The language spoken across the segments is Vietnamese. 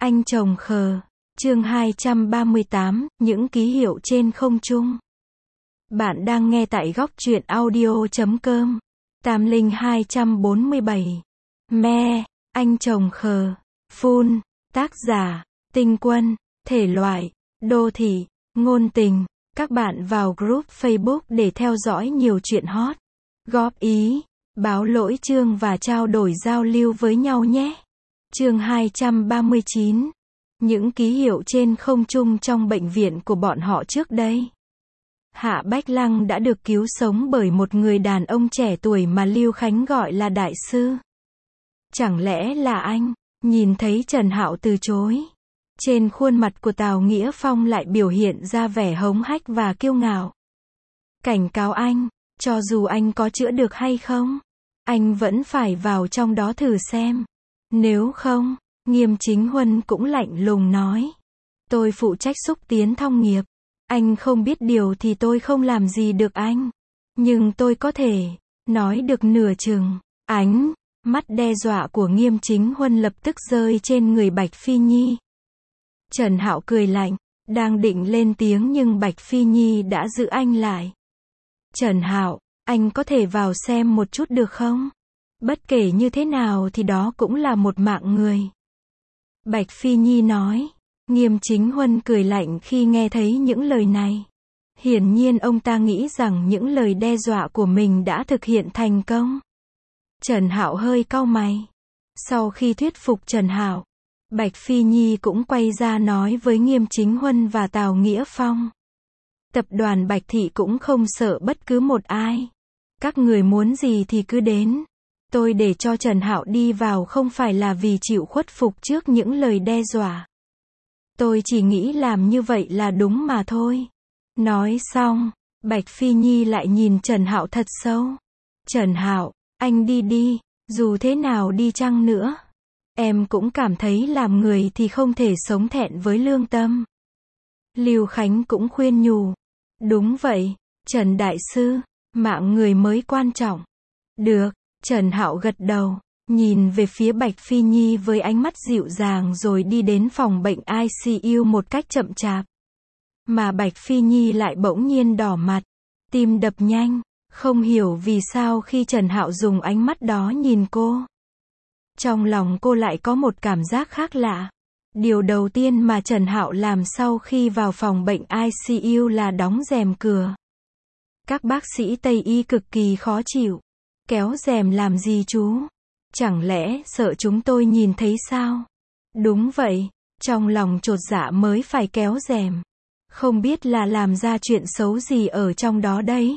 Anh chồng khờ. Chương 238, những ký hiệu trên không trung. Bạn đang nghe tại góc truyện audio.com. Tam Linh 247. Me, anh chồng khờ. Full. Tác giả, Tinh Quân. Thể loại, đô thị, ngôn tình. Các bạn vào group Facebook để theo dõi nhiều chuyện hot. Góp ý, báo lỗi chương và trao đổi giao lưu với nhau nhé. Chương 239. Những ký hiệu trên không trung trong bệnh viện của bọn họ trước đây. Hạ Bách Lăng đã được cứu sống bởi một người đàn ông trẻ tuổi mà Lưu Khánh gọi là đại sư. Chẳng lẽ là anh? Nhìn thấy Trần Hạo từ chối. Trên khuôn mặt của Tào Nghĩa Phong lại biểu hiện ra vẻ hống hách và kiêu ngạo. Cảnh cáo anh, cho dù anh có chữa được hay không, anh vẫn phải vào trong đó thử xem. Nếu không, Nghiêm Chính Huân cũng lạnh lùng nói. Tôi phụ trách xúc tiến thông nghiệp. Anh không biết điều thì tôi không làm gì được anh. Nhưng tôi có thể nói được nửa chừng. Ánh mắt đe dọa của Nghiêm Chính Huân lập tức rơi trên người Bạch Phi Nhi. Trần Hạo cười lạnh, đang định lên tiếng nhưng Bạch Phi Nhi đã giữ anh lại. Trần Hạo, anh có thể vào xem một chút được không? Bất kể như thế nào thì đó cũng là một mạng người. Bạch Phi Nhi nói. Nghiêm Chính Huân cười lạnh khi nghe thấy những lời này. Hiển nhiên ông ta nghĩ rằng những lời đe dọa của mình đã thực hiện thành công. Trần Hạo hơi cau mày. Sau khi thuyết phục Trần Hạo, Bạch Phi Nhi cũng quay ra nói với Nghiêm Chính Huân và Tào Nghĩa Phong. Tập đoàn Bạch Thị cũng không sợ bất cứ một ai. Các người muốn gì thì cứ đến. Tôi để cho Trần Hạo đi vào không phải là vì chịu khuất phục trước những lời đe dọa. Tôi chỉ nghĩ làm như vậy là đúng mà thôi. Nói xong, Bạch Phi Nhi lại nhìn Trần Hạo thật sâu. Trần Hạo, anh đi đi, dù thế nào đi chăng nữa. Em cũng cảm thấy làm người thì không thể sống thẹn với lương tâm. Lưu Khánh cũng khuyên nhủ. Đúng vậy, Trần Đại Sư, mạng người mới quan trọng. Được, Trần Hạo gật đầu. Nhìn về phía Bạch Phi Nhi với ánh mắt dịu dàng rồi đi đến phòng bệnh ICU một cách chậm chạp. Mà Bạch Phi Nhi lại bỗng nhiên đỏ mặt, tim đập nhanh, không hiểu vì sao khi Trần Hạo dùng ánh mắt đó nhìn cô. Trong lòng cô lại có một cảm giác khác lạ. Điều đầu tiên mà Trần Hạo làm sau khi vào phòng bệnh ICU là đóng rèm cửa. Các bác sĩ Tây y cực kỳ khó chịu. Kéo rèm làm gì chú? Chẳng lẽ sợ chúng tôi nhìn thấy sao? Đúng vậy, trong lòng chột dạ mới phải kéo rèm. Không biết là làm ra chuyện xấu gì ở trong đó đấy.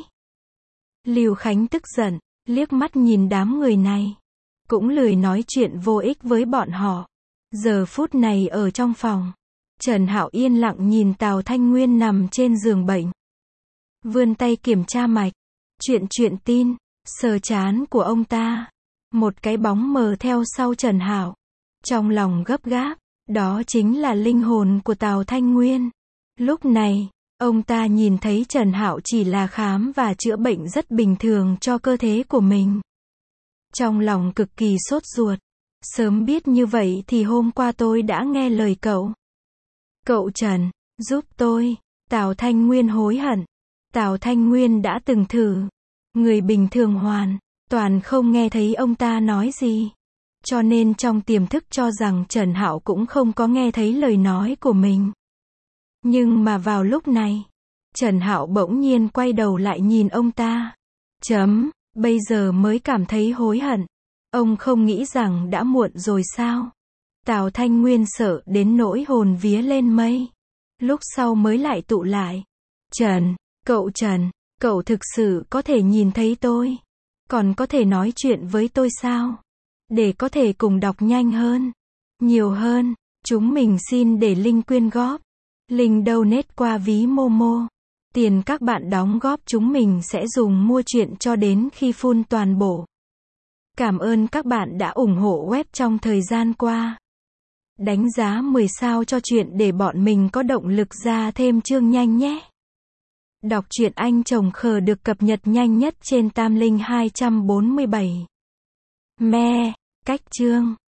Lưu Khánh tức giận, liếc mắt nhìn đám người này. Cũng lười nói chuyện vô ích với bọn họ. Giờ phút này ở trong phòng, Trần Hạo yên lặng nhìn Tào Thanh Nguyên nằm trên giường bệnh. Vươn tay kiểm tra mạch. Chuyện tin, sờ trán của ông ta. Một cái bóng mờ theo sau Trần Hạo. Trong lòng gấp gáp, đó chính là linh hồn của Tào Thanh Nguyên. Lúc này, ông ta nhìn thấy Trần Hạo chỉ là khám và chữa bệnh rất bình thường cho cơ thể của mình. Trong lòng cực kỳ sốt ruột. Sớm biết như vậy thì hôm qua tôi đã nghe lời cậu. Cậu Trần, giúp tôi. Tào Thanh Nguyên hối hận. Tào Thanh Nguyên đã từng thử. Người bình thường hoàn toàn không nghe thấy ông ta nói gì. Cho nên trong tiềm thức cho rằng Trần Hạo cũng không có nghe thấy lời nói của mình. Nhưng mà vào lúc này, Trần Hạo bỗng nhiên quay đầu lại nhìn ông ta. Bây giờ mới cảm thấy hối hận. Ông không nghĩ rằng đã muộn rồi sao? Tào Thanh Nguyên sợ đến nỗi hồn vía lên mây. Lúc sau mới lại tụ lại. Trần, cậu thực sự có thể nhìn thấy tôi? Còn có thể nói chuyện với tôi sao? Để có thể cùng đọc nhanh hơn, nhiều hơn, chúng mình xin để link quyên góp. Link donate qua ví Momo. Tiền các bạn đóng góp chúng mình sẽ dùng mua chuyện cho đến khi full toàn bộ. Cảm ơn các bạn đã ủng hộ web trong thời gian qua. Đánh giá 10 sao cho chuyện để bọn mình có động lực ra thêm chương nhanh nhé. Đọc truyện Anh chồng khờ được cập nhật nhanh nhất trên Tam Linh 247. Me, cách chương.